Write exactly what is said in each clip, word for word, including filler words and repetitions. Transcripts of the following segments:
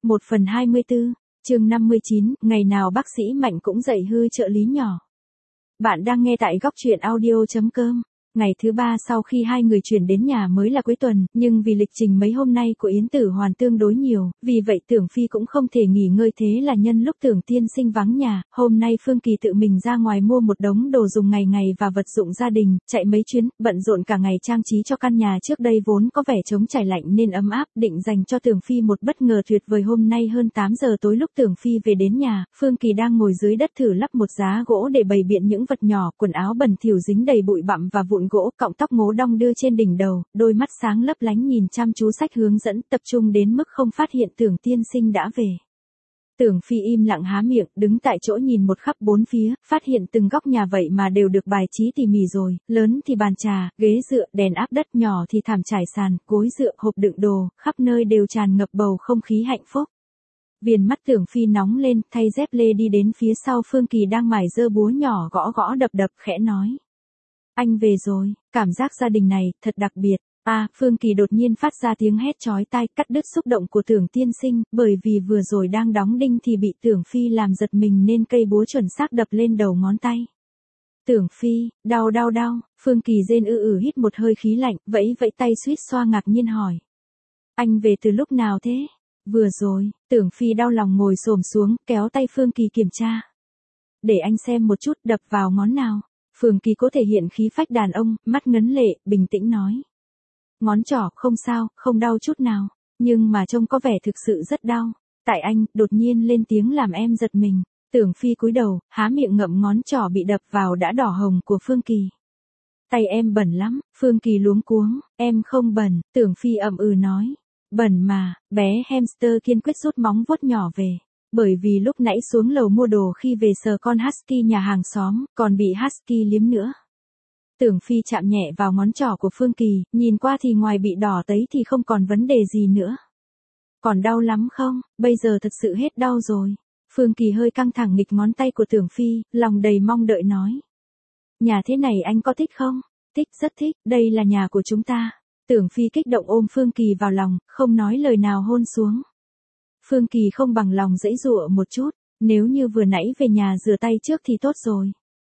một phần hai mươi tư, chương năm mươi chín, ngày nào bác sĩ Mạnh cũng dạy hư trợ lý nhỏ. Bạn đang nghe tại góc truyện audio chấm com. Ngày thứ ba sau khi hai người chuyển đến nhà mới là cuối tuần, nhưng vì lịch trình mấy hôm nay của Yến Tử Hoàn tương đối nhiều, vì vậy Tưởng Phi cũng không thể nghỉ ngơi, thế là nhân lúc Tưởng tiên sinh vắng nhà, hôm nay Phương Kỳ tự mình ra ngoài mua một đống đồ dùng ngày ngày và vật dụng gia đình, chạy mấy chuyến, bận rộn cả ngày trang trí cho căn nhà trước đây vốn có vẻ trống trải lạnh nên ấm áp, định dành cho Tưởng Phi một bất ngờ tuyệt vời. Hôm nay hơn tám giờ tối lúc Tưởng Phi về đến nhà, Phương Kỳ đang ngồi dưới đất thử lắp một giá gỗ để bày biện những vật nhỏ, quần áo bẩn thỉu dính đầy bụi bặm và vụn gỗ, cọng tóc ngố đong đưa trên đỉnh đầu, đôi mắt sáng lấp lánh nhìn chăm chú sách hướng dẫn, tập trung đến mức không phát hiện Tưởng tiên sinh đã về. Tưởng Phi im lặng há miệng, đứng tại chỗ nhìn một khắp bốn phía, phát hiện từng góc nhà vậy mà đều được bài trí tỉ mỉ rồi, lớn thì bàn trà, ghế dựa, đèn áp đất, nhỏ thì thảm trải sàn, gối dựa, hộp đựng đồ, khắp nơi đều tràn ngập bầu không khí hạnh phúc. Viền mắt Tưởng Phi nóng lên, thay dép lê đi đến phía sau Phương Kỳ đang mải giơ búa nhỏ gõ gõ đập đập, khẽ nói: "Anh về rồi, cảm giác gia đình này thật đặc biệt." À, Phương Kỳ đột nhiên phát ra tiếng hét chói tai, cắt đứt xúc động của Tưởng tiên sinh, bởi vì vừa rồi đang đóng đinh thì bị Tưởng Phi làm giật mình nên cây búa chuẩn xác đập lên đầu ngón tay. "Tưởng Phi, đau đau đau." Phương Kỳ rên ư ử hít một hơi khí lạnh, vẫy vẫy tay suýt xoa ngạc nhiên hỏi: "Anh về từ lúc nào thế?" "Vừa rồi." Tưởng Phi đau lòng ngồi xổm xuống, kéo tay Phương Kỳ kiểm tra. "Để anh xem một chút, đập vào ngón nào." Phương Kỳ có thể hiện khí phách đàn ông, mắt ngấn lệ, bình tĩnh nói: "Ngón trỏ, không sao, không đau chút nào, nhưng mà trông có vẻ thực sự rất đau." "Tại anh." Đột nhiên lên tiếng làm em giật mình. Tưởng Phi cúi đầu, há miệng ngậm ngón trỏ bị đập vào đã đỏ hồng của Phương Kỳ. "Tay em bẩn lắm." Phương Kỳ luống cuống. "Em không bẩn." Tưởng Phi ậm ừ nói. "Bẩn mà." Bé hamster kiên quyết rút móng vuốt nhỏ về. Bởi vì lúc nãy xuống lầu mua đồ khi về sờ con husky nhà hàng xóm, còn bị husky liếm nữa. Tưởng Phi chạm nhẹ vào ngón trỏ của Phương Kỳ, nhìn qua thì ngoài bị đỏ tấy thì không còn vấn đề gì nữa. "Còn đau lắm không?" "Bây giờ thật sự hết đau rồi." Phương Kỳ hơi căng thẳng nghịch ngón tay của Tưởng Phi, lòng đầy mong đợi nói: "Nhà thế này anh có thích không?" "Thích, rất thích, đây là nhà của chúng ta." Tưởng Phi kích động ôm Phương Kỳ vào lòng, không nói lời nào hôn xuống. Phương Kỳ không bằng lòng giãy giụa một chút, nếu như vừa nãy về nhà rửa tay trước thì tốt rồi.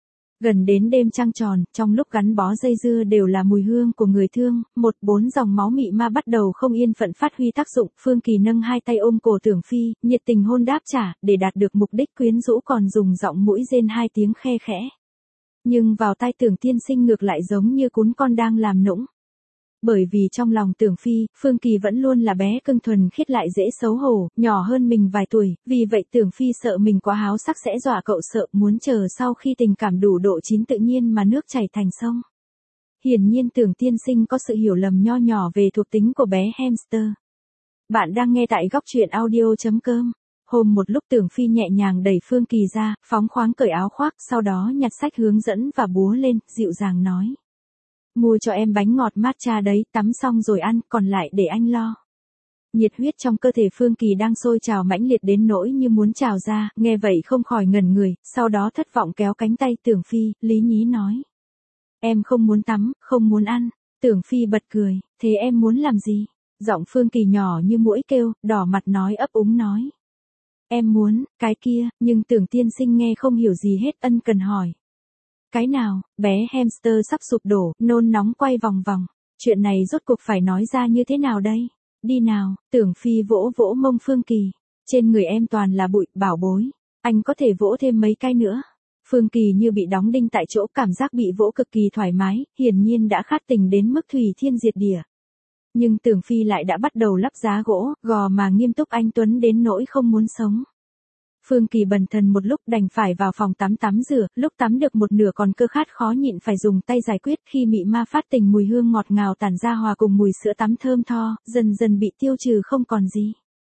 Gần đến đêm trăng tròn, trong lúc gắn bó dây dưa đều là mùi hương của người thương, một bốn dòng máu mị ma bắt đầu không yên phận phát huy tác dụng. Phương Kỳ nâng hai tay ôm cổ Tưởng Phi, nhiệt tình hôn đáp trả, để đạt được mục đích quyến rũ còn dùng giọng mũi rên hai tiếng khe khẽ. Nhưng vào tai Tưởng tiên sinh ngược lại giống như cún con đang làm nũng. Bởi vì trong lòng Tưởng Phi, Phương Kỳ vẫn luôn là bé cưng thuần khiết lại dễ xấu hổ, nhỏ hơn mình vài tuổi, vì vậy Tưởng Phi sợ mình quá háo sắc sẽ dọa cậu, sợ muốn chờ sau khi tình cảm đủ độ chín tự nhiên mà nước chảy thành sông. Hiển nhiên Tưởng tiên sinh có sự hiểu lầm nho nhỏ về thuộc tính của bé hamster. Bạn đang nghe tại góc truyện audio chấm com. Hôm một lúc Tưởng Phi nhẹ nhàng đẩy Phương Kỳ ra, phóng khoáng cởi áo khoác, sau đó nhặt sách hướng dẫn và búa lên, dịu dàng nói: "Mua cho em bánh ngọt matcha đấy, tắm xong rồi ăn, còn lại để anh lo." Nhiệt huyết trong cơ thể Phương Kỳ đang sôi trào mãnh liệt đến nỗi như muốn trào ra, nghe vậy không khỏi ngẩn người, sau đó thất vọng kéo cánh tay Tưởng Phi, lý nhí nói: "Em không muốn tắm, không muốn ăn." Tưởng Phi bật cười: "Thế em muốn làm gì?" Giọng Phương Kỳ nhỏ như muỗi kêu, đỏ mặt nói ấp úng nói: "Em muốn, cái kia." Nhưng Tưởng tiên sinh nghe không hiểu gì hết, ân cần hỏi: "Cái nào?" Bé hamster sắp sụp đổ, nôn nóng quay vòng vòng. Chuyện này rốt cuộc phải nói ra như thế nào đây? "Đi nào." Tưởng Phi vỗ vỗ mông Phương Kỳ. "Trên người em toàn là bụi, bảo bối. Anh có thể vỗ thêm mấy cái nữa." Phương Kỳ như bị đóng đinh tại chỗ, cảm giác bị vỗ cực kỳ thoải mái, hiển nhiên đã khát tình đến mức thủy thiên diệt địa. Nhưng Tưởng Phi lại đã bắt đầu lắp giá gỗ, gò mà nghiêm túc anh tuấn đến nỗi không muốn sống. Phương Kỳ bần thần một lúc đành phải vào phòng tắm tắm rửa, lúc tắm được một nửa còn cơ khát khó nhịn phải dùng tay giải quyết, khi mị ma phát tình mùi hương ngọt ngào tản ra hòa cùng mùi sữa tắm thơm tho, dần dần bị tiêu trừ không còn gì.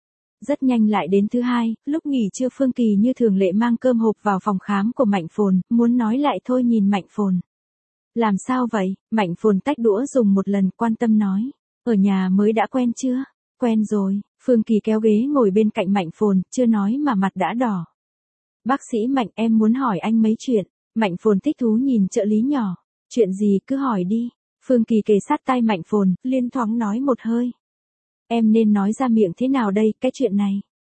Rất nhanh lại đến thứ hai, lúc nghỉ trưa Phương Kỳ như thường lệ mang cơm hộp vào phòng khám của Mạnh Phồn, muốn nói lại thôi nhìn Mạnh Phồn. "Làm sao vậy?" Mạnh Phồn tách đũa dùng một lần, quan tâm nói: "Ở nhà mới đã quen chưa?" "Quen rồi." Phương Kỳ kéo ghế ngồi bên cạnh Mạnh Phồn, chưa nói mà mặt đã đỏ. "Bác sĩ Mạnh, em muốn hỏi anh mấy chuyện." Mạnh Phồn thích thú nhìn trợ lý nhỏ. "Chuyện gì, cứ hỏi đi." Phương Kỳ kề sát tai Mạnh Phồn, liên thoáng nói một hơi: "Em nên nói ra miệng thế nào đây, cái chuyện này?"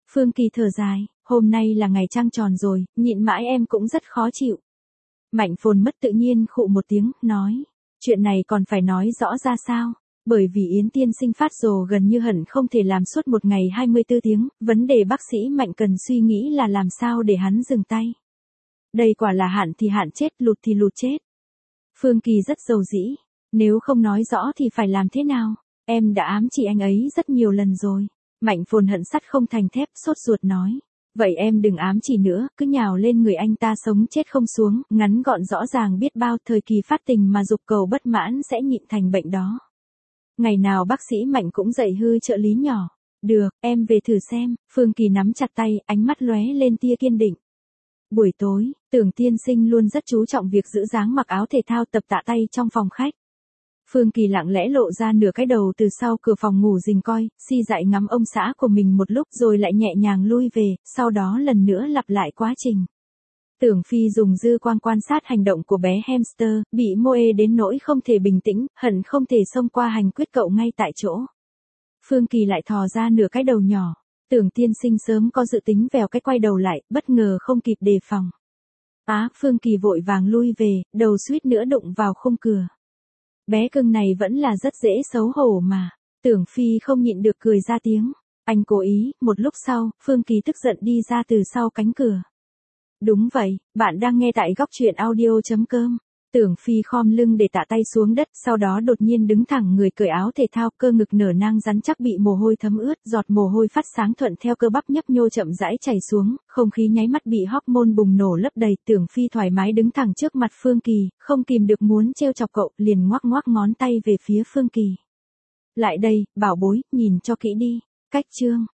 Phương Kỳ thở dài, hôm nay là ngày trăng tròn rồi, nhịn mãi em cũng rất khó chịu. Mạnh Phồn mất tự nhiên khụ một tiếng, nói, chuyện này còn phải nói rõ ra sao? Bởi vì Yến tiên sinh phát rồ gần như hẳn không thể làm suốt một ngày hai mươi tư tiếng, vấn đề bác sĩ Mạnh cần suy nghĩ là làm sao để hắn dừng tay. Đây quả là hạn thì hạn chết, lụt thì lụt chết. Phương Kỳ rất dầu dĩ, nếu không nói rõ thì phải làm thế nào? Em đã ám chỉ anh ấy rất nhiều lần rồi. Mạnh Phồn hận sắt không thành thép, sốt ruột nói. Vậy em đừng ám chỉ nữa, cứ nhào lên người anh ta sống chết không xuống, ngắn gọn rõ ràng biết bao thời kỳ phát tình mà dục cầu bất mãn sẽ nhịn thành bệnh đó. Ngày nào bác sĩ Mạnh cũng dạy hư trợ lý nhỏ. Được, em về thử xem. Phương Kỳ nắm chặt tay, ánh mắt lóe lên tia kiên định. Buổi tối, Tưởng tiên sinh luôn rất chú trọng việc giữ dáng mặc áo thể thao tập tạ tay trong phòng khách. Phương Kỳ lặng lẽ lộ ra nửa cái đầu từ sau cửa phòng ngủ rình coi, si dại ngắm ông xã của mình một lúc rồi lại nhẹ nhàng lui về, sau đó lần nữa lặp lại quá trình. Tưởng Phi dùng dư quang quan sát hành động của bé hamster, bị mô ê đến nỗi không thể bình tĩnh, hận không thể xông qua hành quyết cậu ngay tại chỗ. Phương Kỳ lại thò ra nửa cái đầu nhỏ. Tưởng tiên sinh sớm có dự tính vèo cái quay đầu lại, bất ngờ không kịp đề phòng. Á, Phương Kỳ vội vàng lui về, đầu suýt nữa đụng vào khung cửa. Bé cưng này vẫn là rất dễ xấu hổ mà. Tưởng Phi không nhịn được cười ra tiếng. Anh cố ý, một lúc sau, Phương Kỳ tức giận đi ra từ sau cánh cửa. Đúng vậy, bạn đang nghe tại góc truyện audio.com. Tưởng Phi khom lưng để tạ tay xuống đất, sau đó đột nhiên đứng thẳng người cởi áo thể thao, cơ ngực nở nang rắn chắc bị mồ hôi thấm ướt, giọt mồ hôi phát sáng thuận theo cơ bắp nhấp nhô chậm rãi chảy xuống, không khí nháy mắt bị hormone bùng nổ lấp đầy. Tưởng Phi thoải mái đứng thẳng trước mặt Phương Kỳ, không kìm được muốn trêu chọc cậu, liền ngoắc ngoắc ngón tay về phía Phương Kỳ. Lại đây, bảo bối, nhìn cho kỹ đi. Cách chương